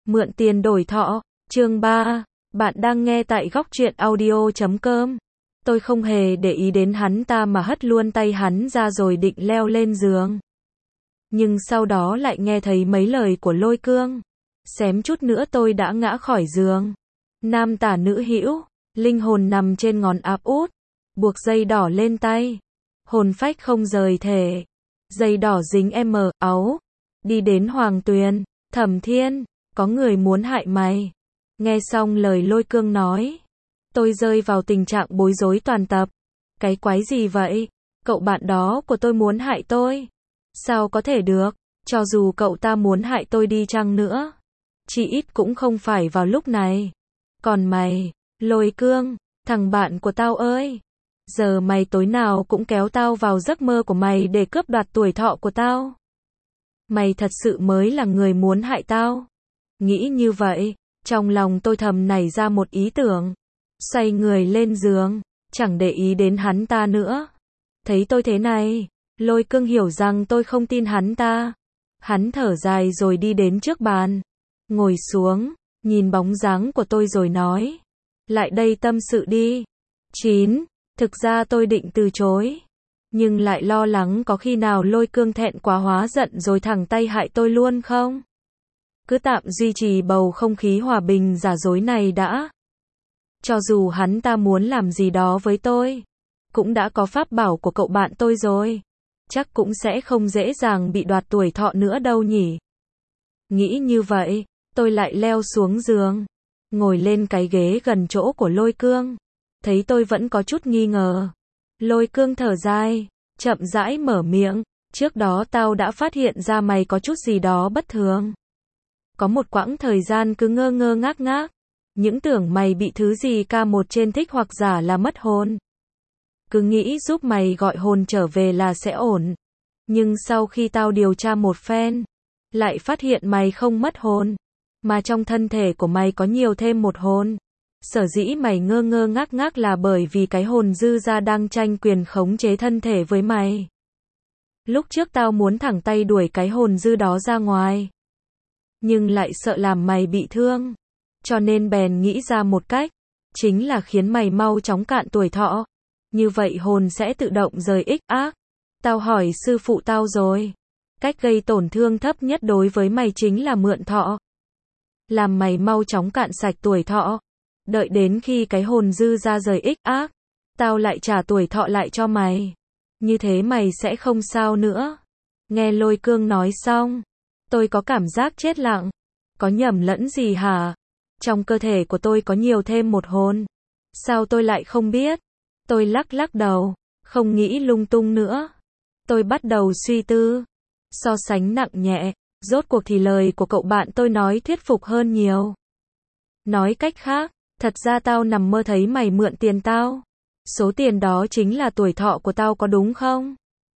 Mượn tiền đổi thọ, chương 3. Bạn đang nghe tại góc truyện audio.com. Tôi không hề để ý đến hắn ta mà hất luôn tay hắn ra rồi định leo lên giường. Nhưng sau đó lại nghe thấy mấy lời của Lôi Cương. Xém chút nữa tôi đã ngã khỏi giường. Nam tả nữ hữu, linh hồn nằm trên ngón áp út, buộc dây đỏ lên tay. Hồn phách không rời thể. Dây đỏ dính áo. Đi đến Hoàng Tuyền, Thẩm Thiên, có người muốn hại mày. Nghe xong lời Lôi Cương nói, tôi rơi vào tình trạng bối rối toàn tập. Cái quái gì vậy? Cậu bạn đó của tôi muốn hại tôi. Sao có thể được? Cho dù cậu ta muốn hại tôi đi chăng nữa, chỉ ít cũng không phải vào lúc này. Còn mày, Lôi Cương, thằng bạn của tao ơi, giờ mày tối nào cũng kéo tao vào giấc mơ của mày để cướp đoạt tuổi thọ của tao. Mày thật sự mới là người muốn hại tao. Nghĩ như vậy, trong lòng tôi thầm nảy ra một ý tưởng. Xoay người lên giường, chẳng để ý đến hắn ta nữa. Thấy tôi thế này, Lôi Cương hiểu rằng tôi không tin hắn ta. Hắn thở dài rồi đi đến trước bàn, ngồi xuống, nhìn bóng dáng của tôi rồi nói, lại đây tâm sự đi. 9. Thực ra tôi định từ chối, nhưng lại lo lắng có khi nào Lôi Cương thẹn quá hóa giận rồi thẳng tay hại tôi luôn không? Cứ tạm duy trì bầu không khí hòa bình giả dối này đã. Cho dù hắn ta muốn làm gì đó với tôi, cũng đã có pháp bảo của cậu bạn tôi rồi. Chắc cũng sẽ không dễ dàng bị đoạt tuổi thọ nữa đâu nhỉ. Nghĩ như vậy, tôi lại leo xuống giường, ngồi lên cái ghế gần chỗ của Lôi Cương. Thấy tôi vẫn có chút nghi ngờ, Lôi Cương thở dài, chậm rãi mở miệng, trước đó tao đã phát hiện ra mày có chút gì đó bất thường. Có một quãng thời gian cứ ngơ ngơ ngác ngác, những tưởng mày bị thứ gì K1 trên thích hoặc giả là mất hồn. Cứ nghĩ giúp mày gọi hồn trở về là sẽ ổn. Nhưng sau khi tao điều tra một phen, lại phát hiện mày không mất hồn, mà trong thân thể của mày có nhiều thêm một hồn. Sở dĩ mày ngơ ngơ ngác ngác là bởi vì cái hồn dư ra đang tranh quyền khống chế thân thể với mày. Lúc trước tao muốn thẳng tay đuổi cái hồn dư đó ra ngoài, nhưng lại sợ làm mày bị thương, cho nên bèn nghĩ ra một cách, chính là khiến mày mau chóng cạn tuổi thọ. Như vậy hồn sẽ tự động rời ích ác. Tao hỏi sư phụ tao rồi, cách gây tổn thương thấp nhất đối với mày chính là mượn thọ. Làm mày mau chóng cạn sạch tuổi thọ. Đợi đến khi cái hồn dư ra rời ích ác, tao lại trả tuổi thọ lại cho mày. Như thế mày sẽ không sao nữa. Nghe Lôi Cương nói xong, tôi có cảm giác chết lặng. Có nhầm lẫn gì hả? Trong cơ thể của tôi có nhiều thêm một hồn. Sao tôi lại không biết? Tôi lắc đầu, không nghĩ lung tung nữa. Tôi bắt đầu suy tư, so sánh nặng nhẹ, rốt cuộc thì lời của cậu bạn tôi nói thuyết phục hơn nhiều. Nói cách khác, thật ra tao nằm mơ thấy mày mượn tiền tao. Số tiền đó chính là tuổi thọ của tao có đúng không?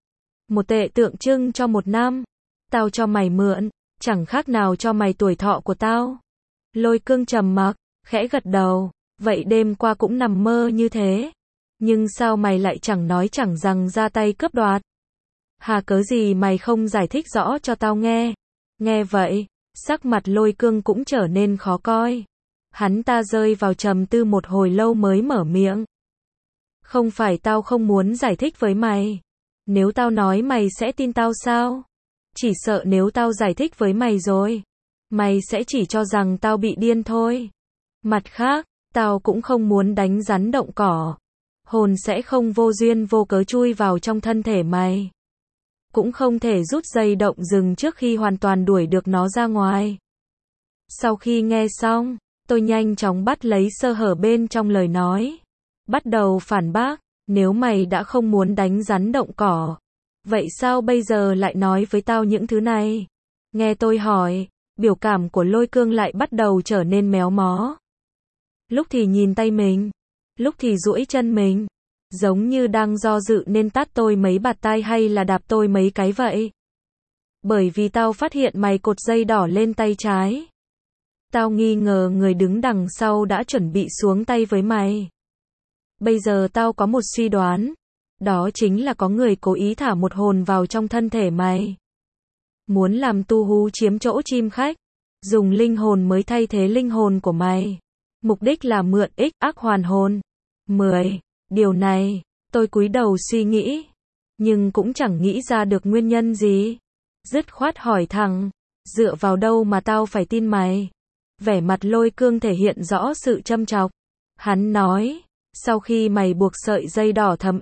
1 tệ tượng trưng cho 1 năm. Tao cho mày mượn, chẳng khác nào cho mày tuổi thọ của tao. Lôi Cương trầm mặc, khẽ gật đầu, vậy đêm qua cũng nằm mơ như thế. Nhưng sao mày lại chẳng nói chẳng rằng ra tay cướp đoạt? Hà cớ gì mày không giải thích rõ cho tao nghe? Nghe vậy, sắc mặt Lôi Cương cũng trở nên khó coi. Hắn ta rơi vào trầm tư một hồi lâu mới mở miệng. Không phải tao không muốn giải thích với mày. Nếu tao nói mày sẽ tin tao sao? Chỉ sợ nếu tao giải thích với mày rồi, mày sẽ chỉ cho rằng tao bị điên thôi. Mặt khác, tao cũng không muốn đánh rắn động cỏ. Hồn sẽ không vô duyên vô cớ chui vào trong thân thể mày. Cũng không thể rút dây động rừng trước khi hoàn toàn đuổi được nó ra ngoài. Sau khi nghe xong, tôi nhanh chóng bắt lấy sơ hở bên trong lời nói. Bắt đầu phản bác, nếu mày đã không muốn đánh rắn động cỏ, vậy sao bây giờ lại nói với tao những thứ này? Nghe tôi hỏi, biểu cảm của Lôi Cương lại bắt đầu trở nên méo mó. Lúc thì nhìn tay mình, lúc thì duỗi chân mình, giống như đang do dự nên tát tôi mấy bạt tai hay là đạp tôi mấy cái vậy. Bởi vì tao phát hiện mày cột dây đỏ lên tay trái. Tao nghi ngờ người đứng đằng sau đã chuẩn bị xuống tay với mày. Bây giờ tao có một suy đoán, đó chính là có người cố ý thả một hồn vào trong thân thể mày. Muốn làm tu hú chiếm chỗ chim khách. Dùng linh hồn mới thay thế linh hồn của mày. Mục đích là mượn ích ác hoàn hồn. 10. Điều này, tôi cúi đầu suy nghĩ. Nhưng cũng chẳng nghĩ ra được nguyên nhân gì. Dứt khoát hỏi thẳng. Dựa vào đâu mà tao phải tin mày? Vẻ mặt Lôi Cương thể hiện rõ sự châm chọc. Hắn nói. Sau khi mày buộc sợi dây đỏ thấm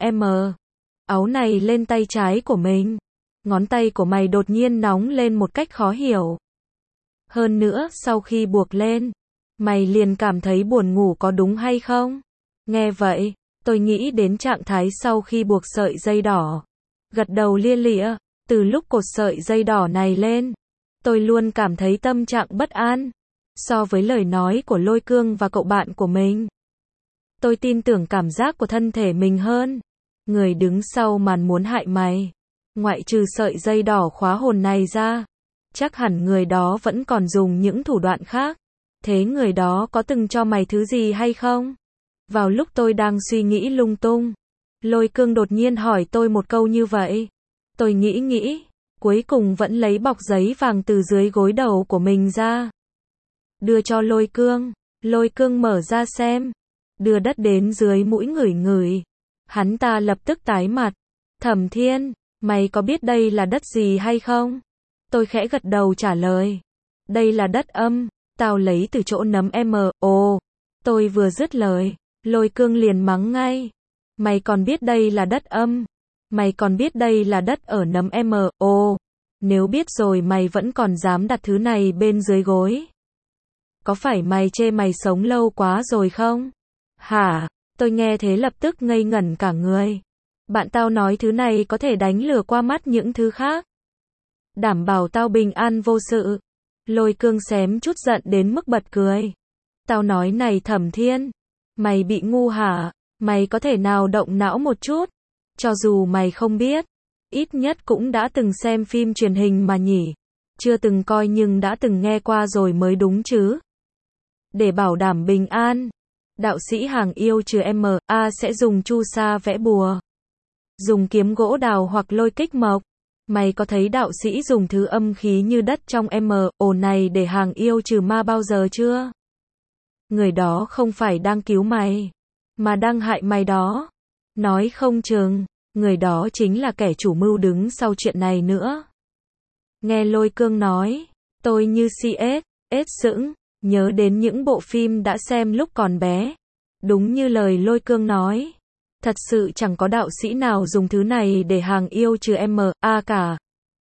áo này lên tay trái của mình, ngón tay của mày đột nhiên nóng lên một cách khó hiểu. Hơn nữa, sau khi buộc lên, mày liền cảm thấy buồn ngủ có đúng hay không? Nghe vậy, tôi nghĩ đến trạng thái sau khi buộc sợi dây đỏ. Gật đầu lia lịa, từ lúc cột sợi dây đỏ này lên, tôi luôn cảm thấy tâm trạng bất an. So với lời nói của Lôi Cương và cậu bạn của mình, tôi tin tưởng cảm giác của thân thể mình hơn. Người đứng sau màn muốn hại mày, ngoại trừ sợi dây đỏ khóa hồn này ra, chắc hẳn người đó vẫn còn dùng những thủ đoạn khác. Thế người đó có từng cho mày thứ gì hay không? Vào lúc tôi đang suy nghĩ lung tung, Lôi Cương đột nhiên hỏi tôi một câu như vậy. Tôi nghĩ, cuối cùng vẫn lấy bọc giấy vàng từ dưới gối đầu của mình ra. Đưa cho Lôi Cương. Lôi Cương mở ra xem. Đưa đất đến dưới mũi ngửi. Hắn ta lập tức tái mặt. Thẩm Thiên, mày có biết đây là đất gì hay không? Tôi khẽ gật đầu trả lời. Đây là đất âm, tao lấy từ chỗ nấm Ồ, tôi vừa dứt lời, Lôi Cương liền mắng ngay. Mày còn biết đây là đất âm? Mày còn biết đây là đất ở nấm Ồ, nếu biết rồi mày vẫn còn dám đặt thứ này bên dưới gối. Có phải mày chê mày sống lâu quá rồi không? Hả? Tôi nghe thế lập tức ngây ngẩn cả người. Bạn tao nói thứ này có thể đánh lừa qua mắt những thứ khác. Đảm bảo tao bình an vô sự. Lôi Cương xém chút giận đến mức bật cười. Tao nói này Thẩm Thiên, mày bị ngu hả? Mày có thể nào động não một chút? Cho dù mày không biết, ít nhất cũng đã từng xem phim truyền hình mà nhỉ? Chưa từng coi nhưng đã từng nghe qua rồi mới đúng chứ. Để bảo đảm bình an, đạo sĩ hàng yêu trừ sẽ dùng chu sa vẽ bùa, dùng kiếm gỗ đào hoặc lôi kích mộc. Mày có thấy đạo sĩ dùng thứ âm khí như đất trong này để hàng yêu trừ ma bao giờ chưa? Người đó không phải đang cứu mày, mà đang hại mày đó. Nói không chừng, người đó chính là kẻ chủ mưu đứng sau chuyện này nữa. Nghe Lôi Cương nói, tôi như ếch sững, nhớ đến những bộ phim đã xem lúc còn bé. Đúng như lời Lôi Cương nói, thật sự chẳng có đạo sĩ nào dùng thứ này để hàng yêu trừ cả.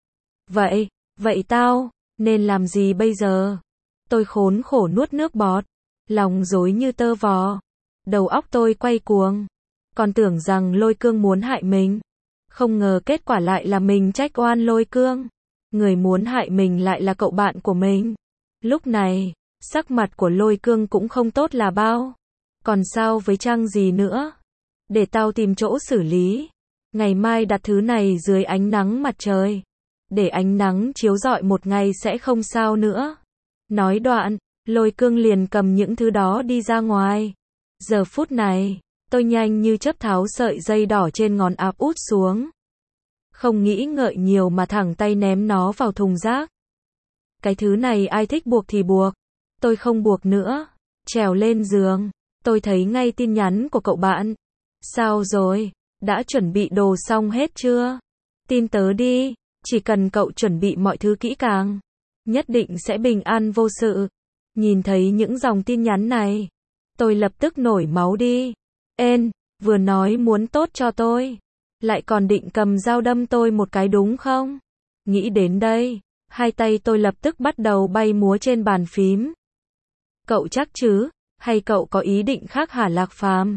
Vậy tao nên làm gì bây giờ? Tôi khốn khổ nuốt nước bọt, lòng rối như tơ vò, đầu óc tôi quay cuồng, còn tưởng rằng Lôi Cương muốn hại mình. Không ngờ kết quả lại là mình trách oan Lôi Cương. Người muốn hại mình lại là cậu bạn của mình. Lúc này, sắc mặt của Lôi Cương cũng không tốt là bao. Còn sao với Trăng gì nữa? Để tao tìm chỗ xử lý. Ngày mai đặt thứ này dưới ánh nắng mặt trời. Để ánh nắng chiếu rọi một ngày sẽ không sao nữa. Nói đoạn, Lôi Cương liền cầm những thứ đó đi ra ngoài. Giờ phút này, tôi nhanh như chớp tháo sợi dây đỏ trên ngón áp út xuống. Không nghĩ ngợi nhiều mà thẳng tay ném nó vào thùng rác. Cái thứ này ai thích buộc thì buộc. Tôi không buộc nữa. Trèo lên giường, tôi thấy ngay tin nhắn của cậu bạn. Sao rồi? Đã chuẩn bị đồ xong hết chưa? Tin tớ đi, chỉ cần cậu chuẩn bị mọi thứ kỹ càng, nhất định sẽ bình an vô sự. Nhìn thấy những dòng tin nhắn này, tôi lập tức nổi máu đi. Vừa nói muốn tốt cho tôi, lại còn định cầm dao đâm tôi một cái đúng không? Nghĩ đến đây, hai tay tôi lập tức bắt đầu bay múa trên bàn phím. Cậu chắc chứ? Hay cậu có ý định khác hả Lạc Phàm?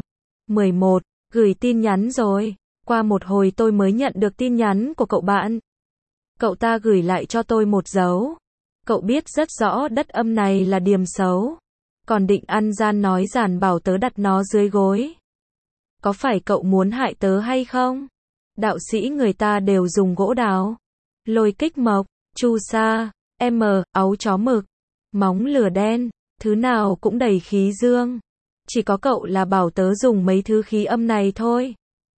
11. Gửi tin nhắn rồi. Qua một hồi tôi mới nhận được tin nhắn của cậu bạn. Cậu ta gửi lại cho tôi một dấu. Cậu biết rất rõ đất âm này là điểm xấu. Còn định ăn gian nói giản bảo tớ đặt nó dưới gối. Có phải cậu muốn hại tớ hay không? Đạo sĩ người ta đều dùng gỗ đào, lôi kích mộc, chu sa, áo chó mực, móng lửa đen, thứ nào cũng đầy khí dương. Chỉ có cậu là bảo tớ dùng mấy thứ khí âm này thôi.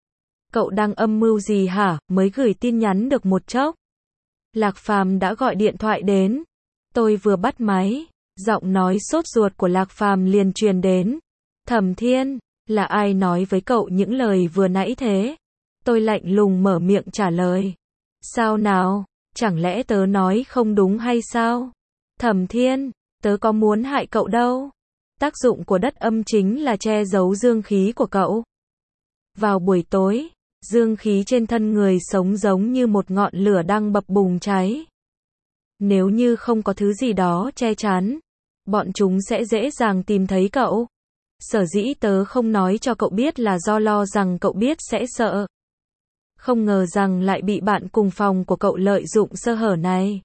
Cậu đang âm mưu gì hả? Mới gửi tin nhắn được một chốc, Lạc Phàm đã gọi điện thoại đến. Tôi vừa bắt máy, giọng nói sốt ruột của Lạc Phàm liền truyền đến. Thẩm Thiên, là ai nói với cậu những lời vừa nãy thế? Tôi lạnh lùng mở miệng trả lời. Sao nào, chẳng lẽ tớ nói không đúng hay sao? Thẩm Thiên, tớ có muốn hại cậu đâu. Tác dụng của đất âm chính là che giấu dương khí của cậu. Vào buổi tối, dương khí trên thân người sống giống như một ngọn lửa đang bập bùng cháy. Nếu như không có thứ gì đó che chắn, bọn chúng sẽ dễ dàng tìm thấy cậu. Sở dĩ tớ không nói cho cậu biết là do lo rằng cậu biết sẽ sợ. Không ngờ rằng lại bị bạn cùng phòng của cậu lợi dụng sơ hở này.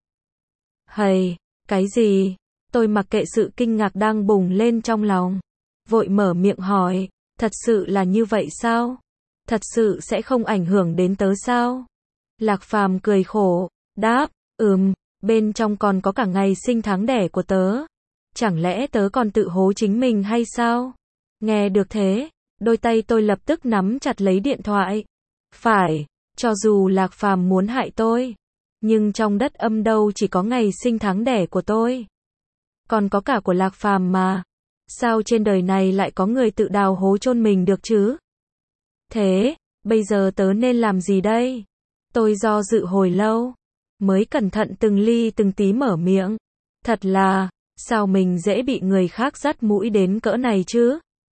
Hầy, cái gì? Tôi mặc kệ sự kinh ngạc đang bùng lên trong lòng. Vội mở miệng hỏi, thật sự là như vậy sao? Thật sự sẽ không ảnh hưởng đến tớ sao? Lạc Phàm cười khổ, đáp, bên trong còn có cả ngày sinh tháng đẻ của tớ. Chẳng lẽ tớ còn tự hố chính mình hay sao? Nghe được thế, đôi tay tôi lập tức nắm chặt lấy điện thoại. Phải, cho dù Lạc Phàm muốn hại tôi, nhưng trong đất âm đâu chỉ có ngày sinh tháng đẻ của tôi. Còn có cả của Lạc Phàm mà. Sao trên đời này lại có người tự đào hố chôn mình được chứ? Thế, bây giờ tớ nên làm gì đây? Tôi do dự hồi lâu, mới cẩn thận từng ly từng tí mở miệng. Thật là, sao mình dễ bị người khác dắt mũi đến cỡ này chứ?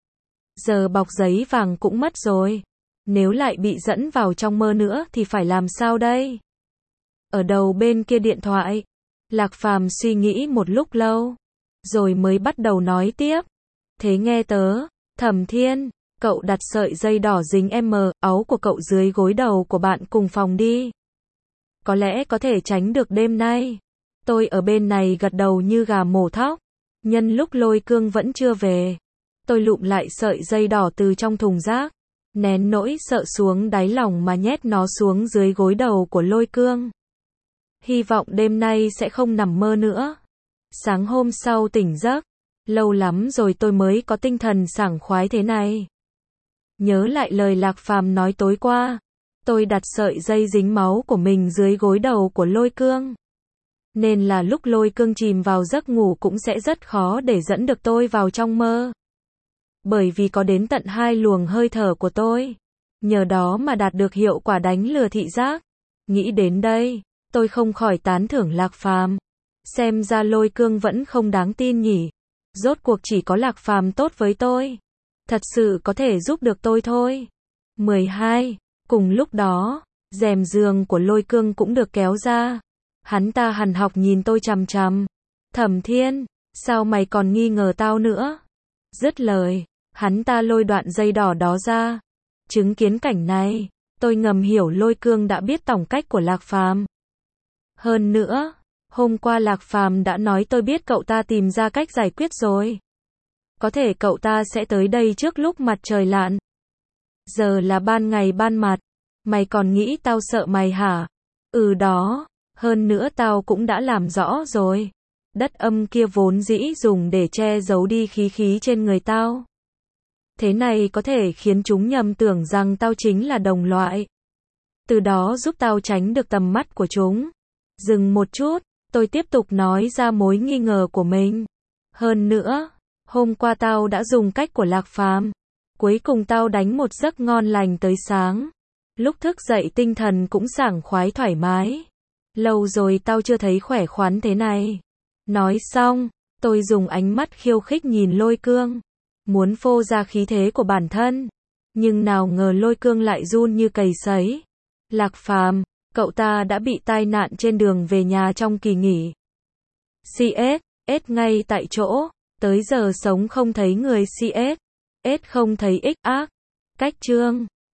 Giờ bọc giấy vàng cũng mất rồi. Nếu lại bị dẫn vào trong mơ nữa thì phải làm sao đây? Ở đầu bên kia điện thoại, Lạc Phàm suy nghĩ một lúc lâu, rồi mới bắt đầu nói tiếp. Thế nghe tớ, Thẩm Thiên, cậu đặt sợi dây đỏ dính áo của cậu dưới gối đầu của bạn cùng phòng đi. Có lẽ có thể tránh được đêm nay. Tôi ở bên này gật đầu như gà mổ thóc. Nhân lúc Lôi Cương vẫn chưa về, tôi lụm lại sợi dây đỏ từ trong thùng rác, nén nỗi sợ xuống đáy lòng mà nhét nó xuống dưới gối đầu của Lôi Cương. Hy vọng đêm nay sẽ không nằm mơ nữa. Sáng hôm sau tỉnh giấc, lâu lắm rồi tôi mới có tinh thần sảng khoái thế này. Nhớ lại lời Lạc Phàm nói tối qua, tôi đặt sợi dây dính máu của mình dưới gối đầu của Lôi Cương. Nên là lúc Lôi Cương chìm vào giấc ngủ cũng sẽ rất khó để dẫn được tôi vào trong mơ. Bởi vì có đến tận 2 luồng hơi thở của tôi. Nhờ đó mà đạt được hiệu quả đánh lừa thị giác. Nghĩ đến đây, tôi không khỏi tán thưởng Lạc Phàm. Xem ra Lôi Cương vẫn không đáng tin nhỉ. Rốt cuộc chỉ có Lạc Phàm tốt với tôi. Thật sự có thể giúp được tôi thôi. 12. Cùng lúc đó, rèm giường của Lôi Cương cũng được kéo ra. Hắn ta hằn học nhìn tôi chằm chằm. Thẩm Thiên, sao mày còn nghi ngờ tao nữa? Dứt lời, hắn ta lôi đoạn dây đỏ đó ra. Chứng kiến cảnh này, tôi ngầm hiểu Lôi Cương đã biết tổng cách của Lạc Phàm. Hơn nữa, hôm qua Lạc Phàm đã nói tôi biết cậu ta tìm ra cách giải quyết rồi. Có thể cậu ta sẽ tới đây trước lúc mặt trời lặn. Giờ là ban ngày ban mặt. Mày còn nghĩ tao sợ mày hả? Đó. Hơn nữa tao cũng đã làm rõ rồi. Đất âm kia vốn dĩ dùng để che giấu đi khí trên người tao. Thế này có thể khiến chúng nhầm tưởng rằng tao chính là đồng loại. Từ đó giúp tao tránh được tầm mắt của chúng. Dừng một chút, tôi tiếp tục nói ra mối nghi ngờ của mình. Hơn nữa, hôm qua tao đã dùng cách của Lạc Phàm. Cuối cùng tao đánh một giấc ngon lành tới sáng. Lúc thức dậy tinh thần cũng sảng khoái thoải mái. Lâu rồi tao chưa thấy khỏe khoắn thế này. Nói xong, tôi dùng ánh mắt khiêu khích nhìn Lôi Cương. Muốn phô ra khí thế của bản thân. Nhưng nào ngờ Lôi Cương lại run như cầy sấy. Lạc Phàm, cậu ta đã bị tai nạn trên đường về nhà trong kỳ nghỉ. CS ngay tại chỗ. Tới giờ sống không thấy người CS. Không thấy ích ác. Cách chương